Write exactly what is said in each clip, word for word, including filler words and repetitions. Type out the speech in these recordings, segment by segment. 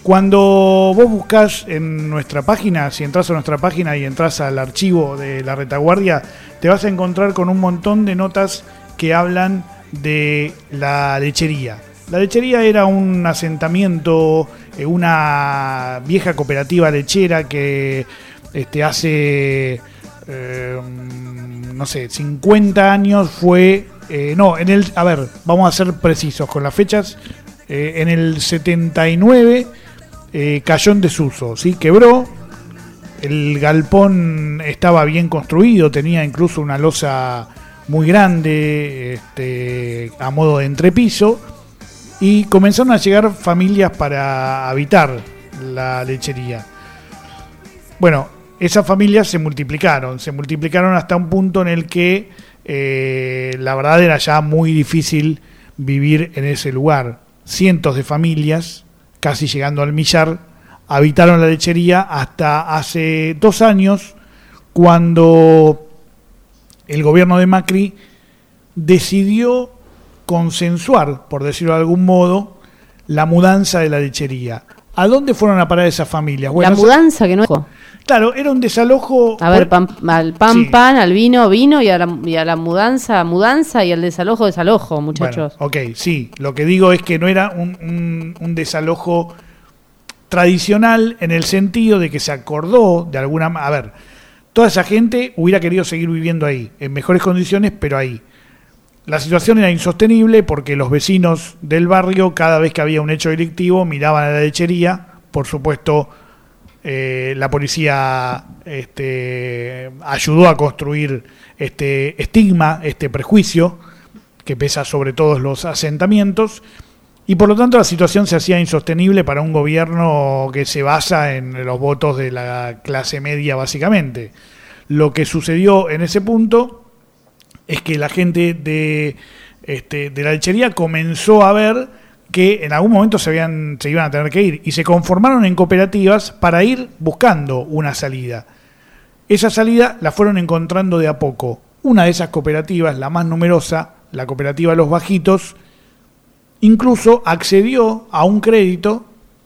Cuando vos buscás en nuestra página, si entras a nuestra página y entras al archivo de La Retaguardia, te vas a encontrar con un montón de notas que hablan de la lechería. La lechería era un asentamiento, eh, una vieja cooperativa lechera que este, hace, eh, no sé, cincuenta años fue... Eh, no, en el... A ver, vamos a ser precisos con las fechas. Eh, en el setenta y nueve eh, cayó en desuso, ¿sí? Quebró. El galpón estaba bien construido, tenía incluso una losa muy grande, este, a modo de entrepiso. Y comenzaron a llegar familias para habitar la lechería. Bueno, esas familias se multiplicaron, se multiplicaron hasta un punto en el que eh, la verdad era ya muy difícil vivir en ese lugar. Cientos de familias, casi llegando al millar, habitaron la lechería hasta hace dos años, cuando el gobierno de Macri decidió consensuar, por decirlo de algún modo, la mudanza de la lechería. ¿A dónde fueron a parar esas familias? Bueno, la mudanza que no es... Claro, era un desalojo... A ver, pan, al pan, sí. pan, al vino, vino, y a, la, y a la mudanza, mudanza, y al desalojo, desalojo, muchachos. Bueno, ok, sí. Lo que digo es que no era un, un, un desalojo tradicional en el sentido de que se acordó de alguna... A ver, toda esa gente hubiera querido seguir viviendo ahí, en mejores condiciones, pero ahí. La situación era insostenible porque los vecinos del barrio, cada vez que había un hecho delictivo, miraban a la lechería. Por supuesto, eh, la policía este, ayudó a construir este estigma, este prejuicio, que pesa sobre todos los asentamientos. Y por lo tanto la situación se hacía insostenible para un gobierno que se basa en los votos de la clase media, básicamente. Lo que sucedió en ese punto es que la gente de, este, de la lechería comenzó a ver que en algún momento se, habían, se iban a tener que ir y se conformaron en cooperativas para ir buscando una salida. Esa salida la fueron encontrando de a poco. Una de esas cooperativas, la más numerosa, la cooperativa Los Bajitos, incluso accedió a un crédito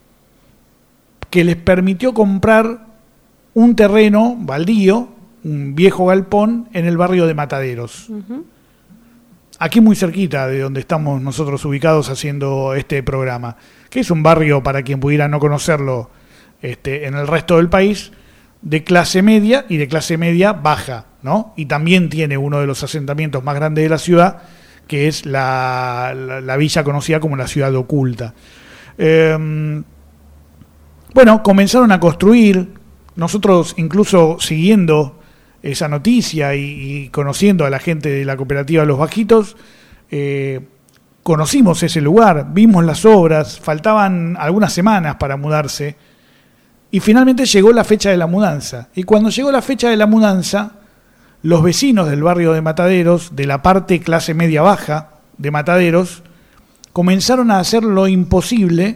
que les permitió comprar un terreno baldío, un viejo galpón en el barrio de Mataderos. Uh-huh. Aquí muy cerquita de donde estamos nosotros ubicados haciendo este programa, que es un barrio, para quien pudiera no conocerlo, este, en el resto del país, de clase media y de clase media baja, ¿no? Y también tiene uno de los asentamientos más grandes de la ciudad, que es la, la, la villa conocida como la Ciudad Oculta. Eh, bueno, comenzaron a construir, nosotros incluso siguiendo esa noticia y, y conociendo a la gente de la cooperativa Los Bajitos, eh, conocimos ese lugar, vimos las obras, faltaban algunas semanas para mudarse y finalmente llegó la fecha de la mudanza. Y cuando llegó la fecha de la mudanza, los vecinos del barrio de Mataderos, de la parte clase media baja de Mataderos, comenzaron a hacer lo imposible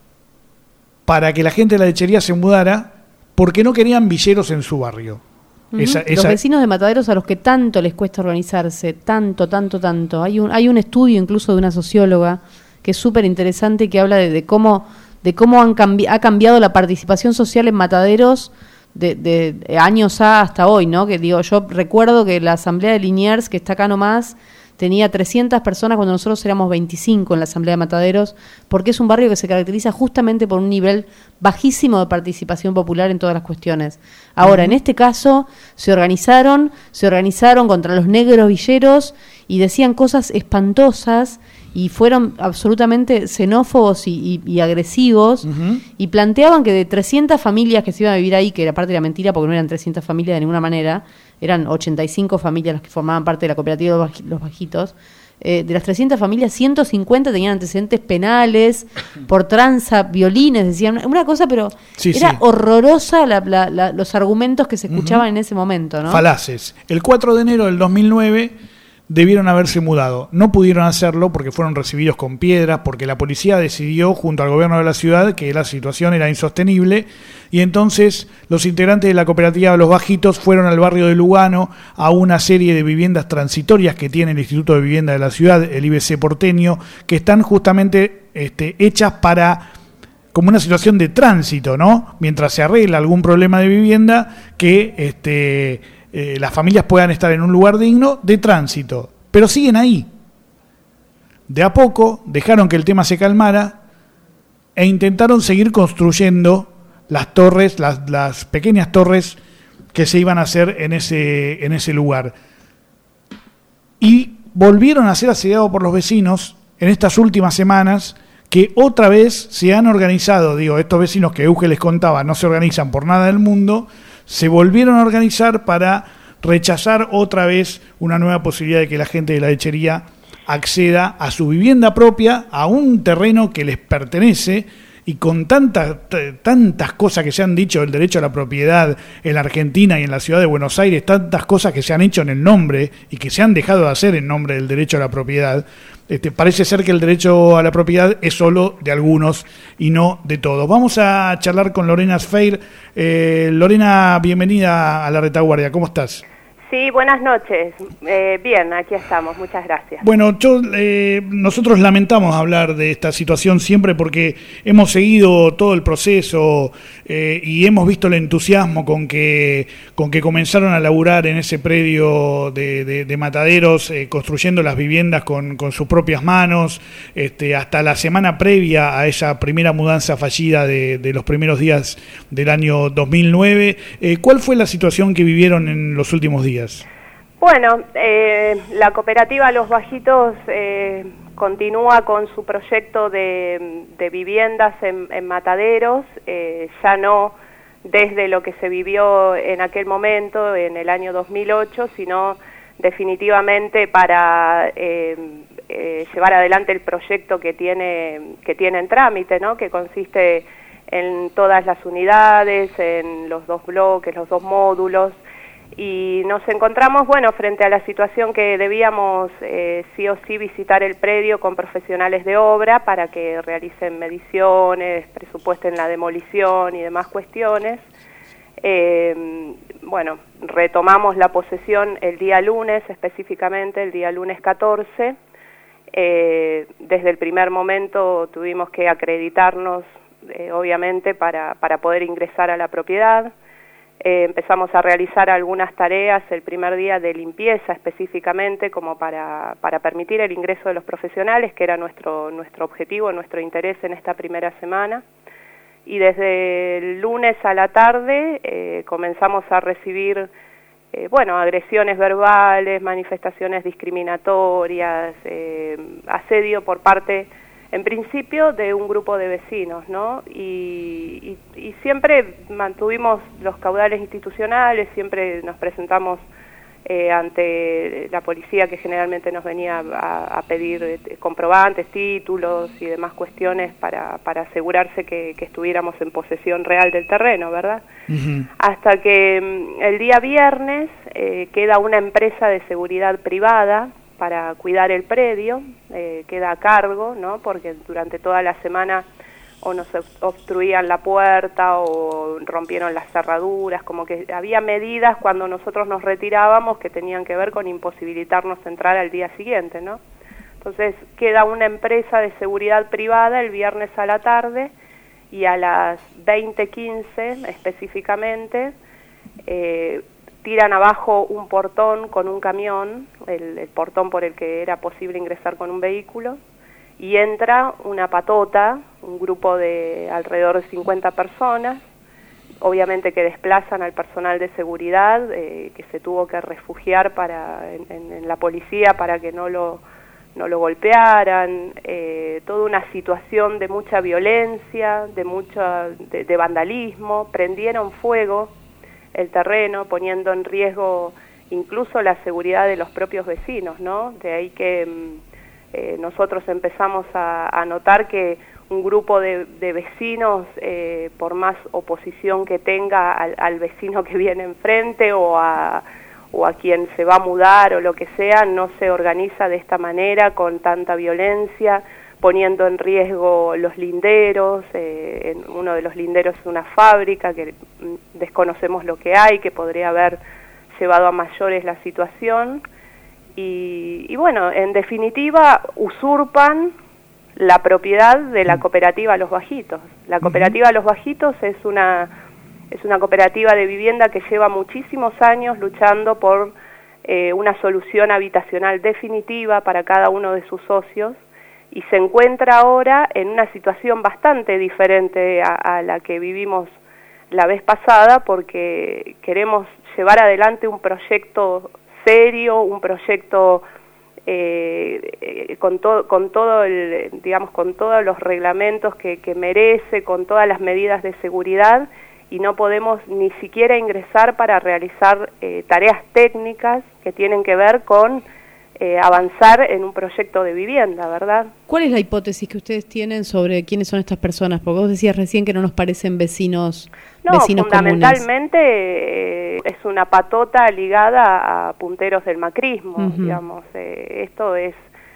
para que la gente de la lechería se mudara porque no querían villeros en su barrio. Uh-huh. Esa, esa... Los vecinos de Mataderos a los que tanto les cuesta organizarse, tanto, tanto, tanto. Hay un, hay un estudio incluso de una socióloga que es súper interesante, que habla de, de cómo, de cómo han cambi- ha cambiado la participación social en Mataderos de, de, de años a hasta hoy, ¿no? Que digo, yo recuerdo que la asamblea de Liniers, que está acá nomás, tenía trescientas personas cuando nosotros éramos veinticinco en la asamblea de Mataderos, porque es un barrio que se caracteriza justamente por un nivel bajísimo de participación popular en todas las cuestiones. Ahora, uh-huh. en este caso, se organizaron, se organizaron contra los negros villeros y decían cosas espantosas y fueron absolutamente xenófobos y, y, y agresivos, uh-huh. y planteaban que de trescientas familias que se iban a vivir ahí, que era parte de la mentira porque no eran trescientas familias de ninguna manera, eran ochenta y cinco familias las que formaban parte de la cooperativa Los Bajitos, eh, de las trescientas familias, ciento cincuenta tenían antecedentes penales por tranza, violines, decían una cosa, pero sí, era sí. horrorosa la, la, la, los argumentos que se escuchaban uh-huh. en ese momento, ¿no? Falaces. El cuatro de enero del dos mil nueve debieron haberse mudado. No pudieron hacerlo porque fueron recibidos con piedras, porque la policía decidió, junto al gobierno de la ciudad, que la situación era insostenible, y entonces los integrantes de la cooperativa Los Bajitos fueron al barrio de Lugano a una serie de viviendas transitorias que tiene el Instituto de Vivienda de la ciudad, el I B C porteño, que están justamente este, hechas para como una situación de tránsito, ¿no? Mientras se arregla algún problema de vivienda, que este, eh, las familias puedan estar en un lugar digno de tránsito. Pero siguen ahí. De a poco dejaron que el tema se calmara e intentaron seguir construyendo las torres, las, las pequeñas torres que se iban a hacer en ese, en ese lugar. Y volvieron a ser asediados por los vecinos en estas últimas semanas, que otra vez se han organizado, digo, estos vecinos que Euge les contaba no se organizan por nada del mundo, se volvieron a organizar para rechazar otra vez una nueva posibilidad de que la gente de la lechería acceda a su vivienda propia, a un terreno que les pertenece, y con tantas tantas cosas que se han dicho del derecho a la propiedad en la Argentina y en la ciudad de Buenos Aires, tantas cosas que se han hecho en el nombre y que se han dejado de hacer en nombre del derecho a la propiedad, este, parece ser que el derecho a la propiedad es solo de algunos y no de todos. Vamos a charlar con Lorena Sfeir. Eh, Lorena, bienvenida a La Retaguardia, ¿cómo estás? Sí, buenas noches. Eh, bien, aquí estamos, muchas gracias. Bueno, yo, eh, nosotros lamentamos hablar de esta situación siempre porque hemos seguido todo el proceso eh, y hemos visto el entusiasmo con que con que comenzaron a laburar en ese predio de, de, de Mataderos, eh, construyendo las viviendas con, con sus propias manos, este, hasta la semana previa a esa primera mudanza fallida de, de los primeros días del año dos mil nueve. Eh, ¿Cuál fue la situación que vivieron en los últimos días? Bueno, eh, la cooperativa Los Bajitos eh, continúa con su proyecto de, de viviendas en, en Mataderos, eh, ya no desde lo que se vivió en aquel momento, en el año dos mil ocho, sino definitivamente para eh, eh, llevar adelante el proyecto que tiene, que tiene en trámite, ¿no? Que consiste en todas las unidades, en los dos bloques, los dos módulos. Y nos encontramos, bueno, frente a la situación que debíamos eh, sí o sí visitar el predio con profesionales de obra para que realicen mediciones, presupuesten la demolición y demás cuestiones. Eh, bueno, retomamos la posesión el día lunes, específicamente el día lunes catorce. Eh, desde el primer momento tuvimos que acreditarnos, eh, obviamente, para, para poder ingresar a la propiedad. Eh, empezamos a realizar algunas tareas el primer día de limpieza específicamente como para, para permitir el ingreso de los profesionales, que era nuestro, nuestro objetivo, nuestro interés en esta primera semana. Y desde el lunes a la tarde eh, comenzamos a recibir eh, bueno, agresiones verbales, manifestaciones discriminatorias, eh, asedio por parte, en principio, de un grupo de vecinos, ¿no? Y, y, y siempre mantuvimos los caudales institucionales, siempre nos presentamos eh, ante la policía, que generalmente nos venía a, a pedir eh, comprobantes, títulos y demás cuestiones para, para asegurarse que, que estuviéramos en posesión real del terreno, ¿verdad? Uh-huh. Hasta que mm, el día viernes eh, queda una empresa de seguridad privada para cuidar el predio, eh, queda a cargo, ¿no? Porque durante toda la semana o nos obstruían la puerta o rompieron las cerraduras, como que había medidas cuando nosotros nos retirábamos que tenían que ver con imposibilitarnos entrar al día siguiente, ¿no? Entonces queda una empresa de seguridad privada el viernes a la tarde y a las veinte quince específicamente eh, tiran abajo un portón con un camión, el, el portón por el que era posible ingresar con un vehículo, y entra una patota, un grupo de alrededor de cincuenta personas, obviamente que desplazan al personal de seguridad, eh, que se tuvo que refugiar para, en, en, en la policía para que no lo, no lo golpearan, eh, toda una situación de mucha violencia, de, mucha, de, de vandalismo, prendieron fuego el terreno, poniendo en riesgo incluso la seguridad de los propios vecinos, ¿no? De ahí que eh, nosotros empezamos a, a notar que un grupo de, de vecinos, eh, por más oposición que tenga al, al vecino que viene enfrente o a, o a quien se va a mudar o lo que sea, no se organiza de esta manera, con tanta violencia, poniendo en riesgo los linderos. Eh, en uno de los linderos es una fábrica que desconocemos lo que hay, que podría haber llevado a mayores la situación. Y, y bueno, en definitiva, usurpan la propiedad de la cooperativa Los Bajitos. La cooperativa uh-huh. Los Bajitos es una, es una cooperativa de vivienda que lleva muchísimos años luchando por eh, una solución habitacional definitiva para cada uno de sus socios, y se encuentra ahora en una situación bastante diferente a, a la que vivimos la vez pasada, porque queremos llevar adelante un proyecto serio, un proyecto eh, eh, con todo, con todo el, digamos, con todos los reglamentos que, que merece, con todas las medidas de seguridad, y no podemos ni siquiera ingresar para realizar eh, tareas técnicas que tienen que ver con Eh, avanzar en un proyecto de vivienda, ¿verdad? ¿Cuál es la hipótesis que ustedes tienen sobre quiénes son estas personas? Porque vos decías recién que no nos parecen vecinos, no, vecinos fundamentalmente eh, es una patota ligada a punteros del macrismo, uh-huh. digamos. Eh, esto es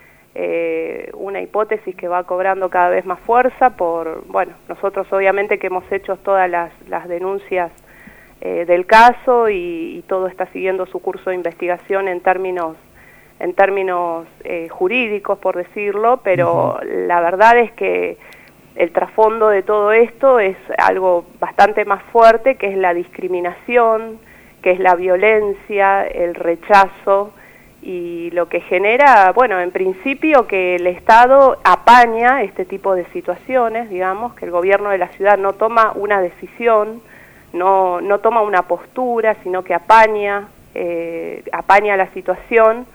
eh, una hipótesis que va cobrando cada vez más fuerza por, bueno, nosotros obviamente que hemos hecho todas las, las denuncias eh, del caso y, y todo está siguiendo su curso de investigación en términos en términos eh, jurídicos, por decirlo, pero uh-huh. la verdad es que el trasfondo de todo esto es algo bastante más fuerte, que es la discriminación, que es la violencia, el rechazo, y lo que genera, bueno, en principio que el Estado apaña este tipo de situaciones, digamos, que el gobierno de la ciudad no toma una decisión, no, no toma una postura, sino que apaña, eh, apaña la situación,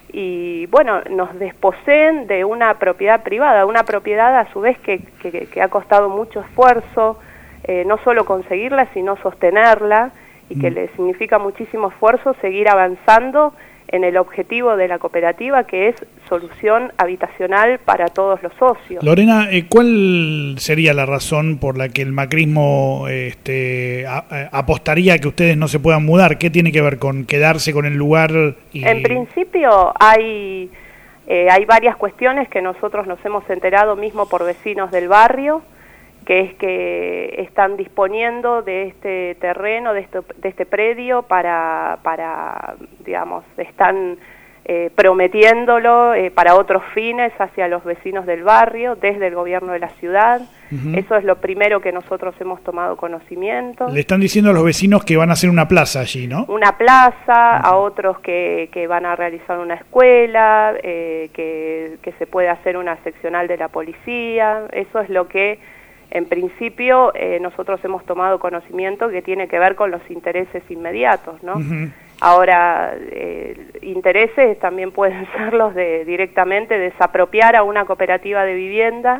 y bueno, nos desposeen de una propiedad privada, una propiedad a su vez que, que, que ha costado mucho esfuerzo, eh, no solo conseguirla, sino sostenerla, y que mm. le significa muchísimo esfuerzo seguir avanzando en el objetivo de la cooperativa, que es solución habitacional para todos los socios. Lorena, eh, ¿cuál sería la razón por la que el macrismo este, a, a, apostaría a que ustedes no se puedan mudar? ¿Qué tiene que ver con quedarse con el lugar? Y... En principio hay, eh, hay varias cuestiones que nosotros nos hemos enterado mismo por vecinos del barrio, que es que están disponiendo de este terreno, de este, de este predio para, para digamos, están eh, prometiéndolo eh, para otros fines hacia los vecinos del barrio, desde el gobierno de la ciudad. Uh-huh. Eso es lo primero que nosotros hemos tomado conocimiento. Le están diciendo a los vecinos que van a hacer una plaza allí, ¿no? Una plaza, uh-huh. a otros que, que van a realizar una escuela, eh, que, que se puede hacer una seccional de la policía. Eso es lo que en principio eh, nosotros hemos tomado conocimiento, que tiene que ver con los intereses inmediatos, ¿no? Uh-huh. Ahora, eh, intereses también pueden ser los de directamente desapropiar a una cooperativa de vivienda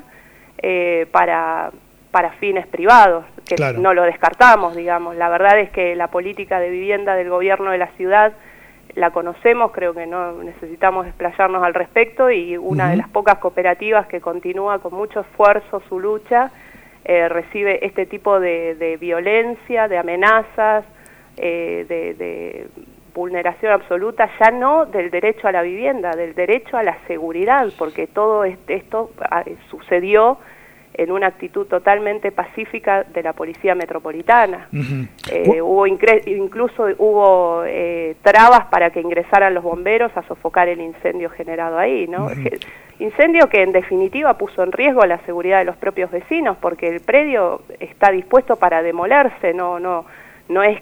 eh, para, para fines privados, que claro. no lo descartamos, digamos. La verdad es que la política de vivienda del gobierno de la ciudad la conocemos, creo que no necesitamos explayarnos al respecto, y una uh-huh. de las pocas cooperativas que continúa con mucho esfuerzo su lucha, Eh, recibe este tipo de, de violencia, de amenazas, eh, de, de vulneración absoluta, ya no del derecho a la vivienda, del derecho a la seguridad, porque todo este, esto ah, sucedió en una actitud totalmente pacífica de la Policía Metropolitana. Uh-huh. eh, hubo incre- incluso hubo eh, trabas para que ingresaran los bomberos a sofocar el incendio generado ahí, ¿no? Uh-huh. Incendio que en definitiva puso en riesgo la seguridad de los propios vecinos, porque el predio está dispuesto para demolerse, no no no es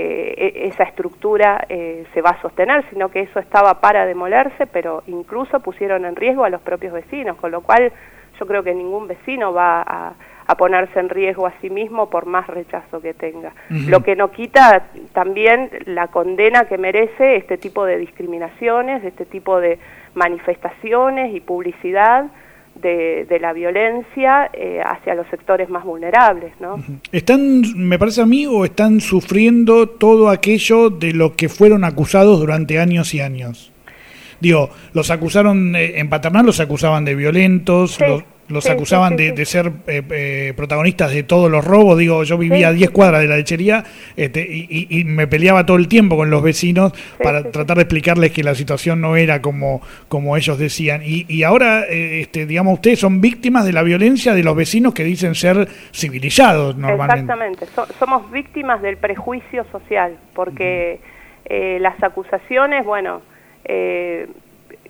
que esa estructura eh, se va a sostener, sino que eso estaba para demolerse, pero incluso pusieron en riesgo a los propios vecinos, con lo cual yo creo que ningún vecino va a, a ponerse en riesgo a sí mismo por más rechazo que tenga. Uh-huh. Lo que no quita también la condena que merece este tipo de discriminaciones, este tipo de manifestaciones y publicidad de, de la violencia eh, hacia los sectores más vulnerables, ¿no? Uh-huh. ¿Están, me parece a mí, o están sufriendo todo aquello de lo que fueron acusados durante años y años? Digo, los acusaron, eh, en Paternal los acusaban de violentos, sí, los, los sí, acusaban sí, sí, de, sí. de ser eh, eh, protagonistas de todos los robos. Digo, yo vivía sí, a diez cuadras de la lechería este, y, y, y me peleaba todo el tiempo con los vecinos sí, para sí, tratar sí. de explicarles que la situación no era como, como ellos decían. Y, y ahora, eh, este, digamos, ustedes son víctimas de la violencia de los vecinos que dicen ser civilizados normalmente. Exactamente, so, somos víctimas del prejuicio social, porque uh-huh. eh, las acusaciones, bueno... Eh,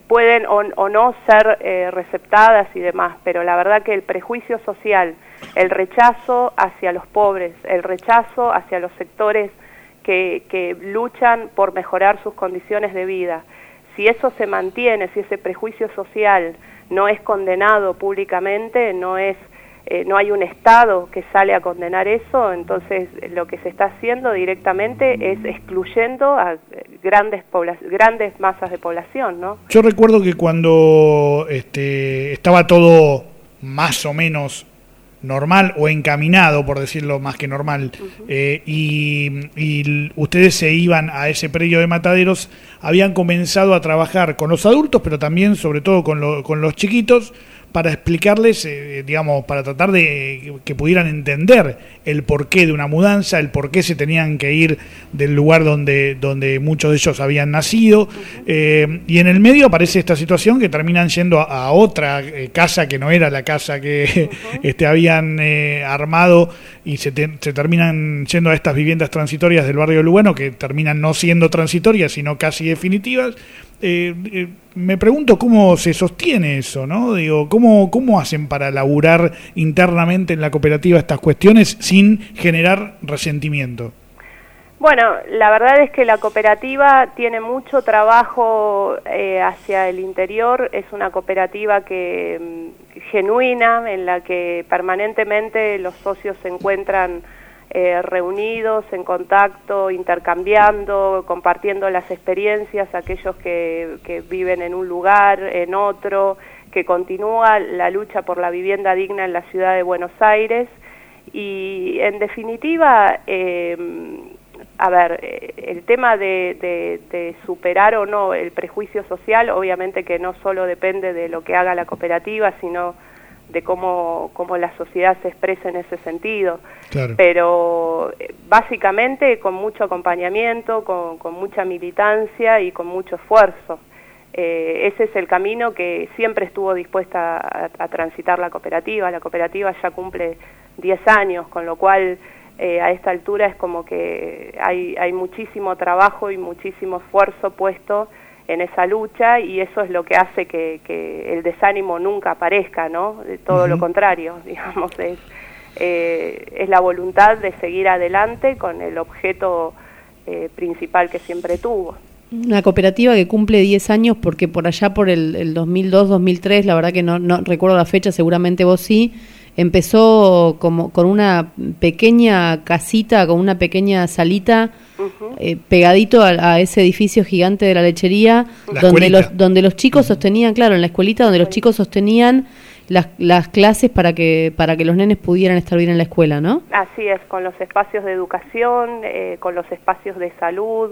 pueden o, o no ser eh, receptadas y demás, pero la verdad que el prejuicio social, el rechazo hacia los pobres, el rechazo hacia los sectores que, que luchan por mejorar sus condiciones de vida, si eso se mantiene, si ese prejuicio social no es condenado públicamente, no es eh, no hay un Estado que sale a condenar eso, entonces lo que se está haciendo directamente es excluyendo a grandes grandes masas de población, ¿no? Yo recuerdo que cuando este, estaba todo más o menos normal o encaminado, por decirlo más que normal, uh-huh. eh, y, y ustedes se iban a ese predio de Mataderos, habían comenzado a trabajar con los adultos, pero también sobre todo con, lo, con los chiquitos, para explicarles, eh, digamos, para tratar de que pudieran entender el porqué de una mudanza, el por qué se tenían que ir del lugar donde, donde muchos de ellos habían nacido, uh-huh. eh, y en el medio aparece esta situación que terminan yendo a, a otra eh, casa que no era la casa que uh-huh. este, habían eh, armado, y se, te, se terminan yendo a estas viviendas transitorias del barrio Lugano, que terminan no siendo transitorias, sino casi definitivas. Eh, eh, me pregunto cómo se sostiene eso, ¿no? Digo, ¿cómo, cómo hacen para laburar internamente en la cooperativa estas cuestiones sin generar resentimiento? Bueno, la verdad es que la cooperativa tiene mucho trabajo eh, hacia el interior, es una cooperativa que genuina, en la que permanentemente los socios se encuentran Eh, reunidos, en contacto, intercambiando, compartiendo las experiencias, aquellos que, que viven en un lugar, en otro, que continúa la lucha por la vivienda digna en la ciudad de Buenos Aires. Y en definitiva, eh, a ver, el tema de, de, de superar o no el prejuicio social, obviamente que no solo depende de lo que haga la cooperativa, sino de cómo, cómo la sociedad se expresa en ese sentido. Claro. Pero básicamente con mucho acompañamiento, con, con mucha militancia y con mucho esfuerzo. Eh, ese es el camino que siempre estuvo dispuesta a, a transitar la cooperativa. La cooperativa ya cumple diez años, con lo cual eh, a esta altura es como que hay, hay muchísimo trabajo y muchísimo esfuerzo puesto en esa lucha, y eso es lo que hace que, que el desánimo nunca aparezca, ¿no? Todo uh-huh. lo contrario, digamos, es, eh, es la voluntad de seguir adelante con el objeto eh, principal que siempre tuvo. Una cooperativa que cumple diez años, porque por allá por el, el dos mil dos, dos mil tres, la verdad que no, no recuerdo la fecha, seguramente vos sí, empezó como con una pequeña casita, con una pequeña salita, uh-huh. eh, pegadito a, a ese edificio gigante de la lechería, la donde los, donde los chicos uh-huh. sostenían, claro, en la escuelita donde los chicos sostenían las, las clases para que para que los nenes pudieran estar bien en la escuela, ¿no? Así es, con los espacios de educación, eh, con los espacios de salud,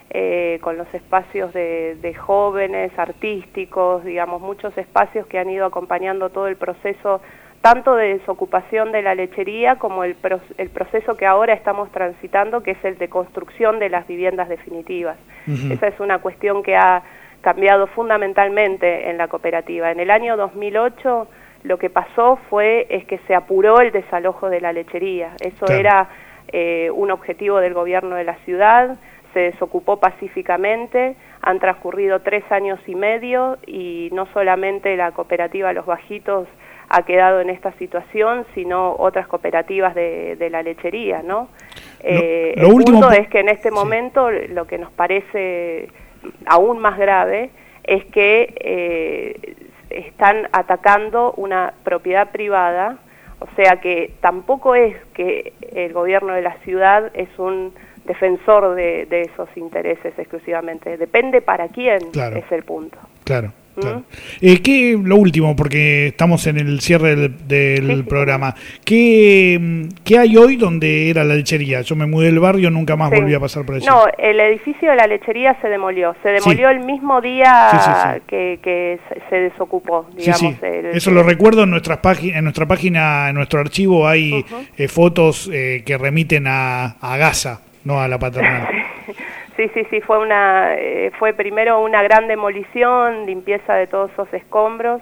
eh, con los espacios de, de jóvenes, artísticos, digamos, muchos espacios que han ido acompañando todo el proceso, tanto de desocupación de la lechería como el, pro, el proceso que ahora estamos transitando, que es el de construcción de las viviendas definitivas. Uh-huh. Esa es una cuestión que ha cambiado fundamentalmente en la cooperativa. En el año dos mil ocho lo que pasó fue es que se apuró el desalojo de la lechería. Eso claro. era eh, un objetivo del gobierno de la ciudad, se desocupó pacíficamente, han transcurrido tres años y medio y no solamente la cooperativa Los Bajitos ha quedado en esta situación, sino otras cooperativas de, de la lechería, ¿no? Eh, lo, lo el último punto es que en este momento sí. lo que nos parece aún más grave es que eh, están atacando una propiedad privada, o sea que tampoco es que el gobierno de la ciudad es un defensor de, de esos intereses exclusivamente, depende para quién claro. es el punto. Claro. Claro. Eh, ¿qué, lo último, porque estamos en el cierre del, del sí, programa, sí. ¿Qué, ¿qué hay hoy donde era la lechería? Yo me mudé del barrio, nunca más sí. volví a pasar por allí. No, el edificio de la lechería se demolió, se demolió sí. el mismo día sí, sí, sí. Que, que se desocupó, digamos. Sí, sí. El, Eso el, lo recuerdo en, nuestras págin- en nuestra página, en nuestro archivo hay uh-huh. eh, fotos eh, que remiten a, a Gaza, no a la paternal. Sí, sí, sí, fue una eh, fue primero una gran demolición, limpieza de todos esos escombros,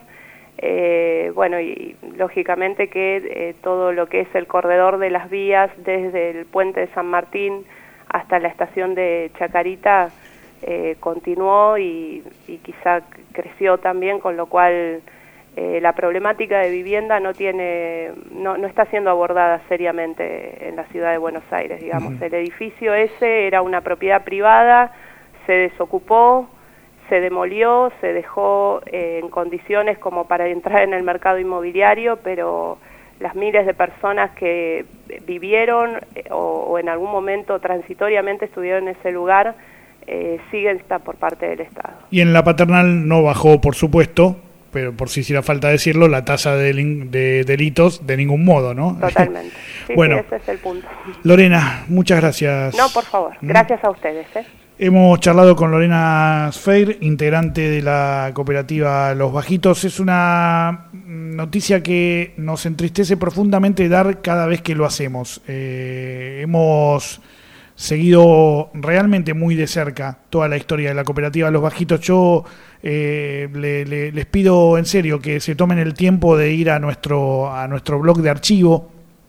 eh, bueno, y lógicamente que eh, todo lo que es el corredor de las vías, desde el puente de San Martín hasta la estación de Chacarita, eh, continuó y, y quizá creció también, con lo cual eh, la problemática de vivienda no tiene, no, no está siendo abordada seriamente en la ciudad de Buenos Aires, digamos. Uh-huh. El edificio ese era una propiedad privada, se desocupó, se demolió, se dejó eh, en condiciones como para entrar en el mercado inmobiliario, pero las miles de personas que vivieron eh, o, o en algún momento transitoriamente estuvieron en ese lugar eh, siguen está por parte del Estado. Y en la paternal no bajó, por supuesto, pero por si hiciera falta decirlo, la tasa de, de delitos de ningún modo, ¿no? Totalmente. Sí, bueno, sí, ese es el punto. Lorena, muchas gracias. No, por favor. Gracias ¿Mm? a ustedes, ¿eh? Hemos charlado con Lorena Sfeir, integrante de la cooperativa Los Bajitos. Es una noticia que nos entristece profundamente dar cada vez que lo hacemos. Eh, hemos seguido realmente muy de cerca toda la historia de la cooperativa Los Bajitos. Yo eh, le, le, les pido en serio que se tomen el tiempo de ir a nuestro, a nuestro blog de archivo.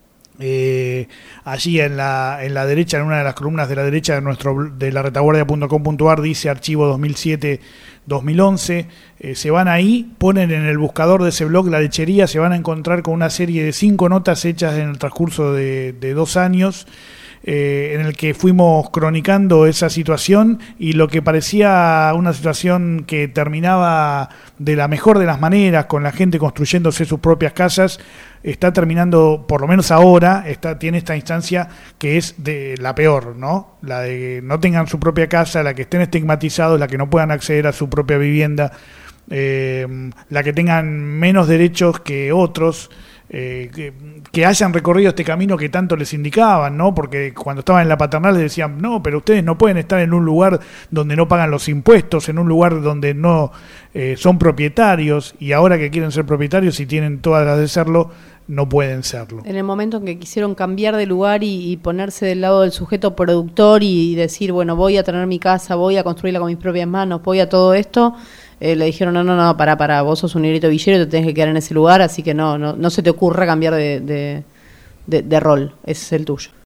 Eh, allí en la en la derecha, en una de las columnas de la derecha de nuestro de la retaguardia punto com punto ar dice archivo dos mil siete dos mil once. Eh, se van ahí, ponen en el buscador de ese blog La Lechería, se van a encontrar con una serie de cinco notas hechas en el transcurso de, de dos años, eh, en el que fuimos cronicando esa situación, y lo que parecía una situación que terminaba de la mejor de las maneras, con la gente construyéndose sus propias casas, está terminando, por lo menos ahora, está, tiene esta instancia que es de la peor, ¿no? La de que no tengan su propia casa, la que estén estigmatizados, la que no puedan acceder a su propia vivienda, eh, la que tengan menos derechos que otros, eh, que, que hayan recorrido este camino que tanto les indicaban, ¿no? Porque cuando estaban en la paternal les decían, no, pero ustedes no pueden estar en un lugar donde no pagan los impuestos, en un lugar donde no eh, son propietarios, y ahora que quieren ser propietarios y tienen todas las de serlo, no pueden serlo. En el momento en que quisieron cambiar de lugar y, y ponerse del lado del sujeto productor y, y decir, bueno, voy a tener mi casa, voy a construirla con mis propias manos, voy a todo esto, eh, le dijeron, no, no, no, pará, pará, vos sos un negrito villero y te tenés que quedar en ese lugar, así que no, no, no se te ocurra cambiar de, de, de, de rol, ese es el tuyo.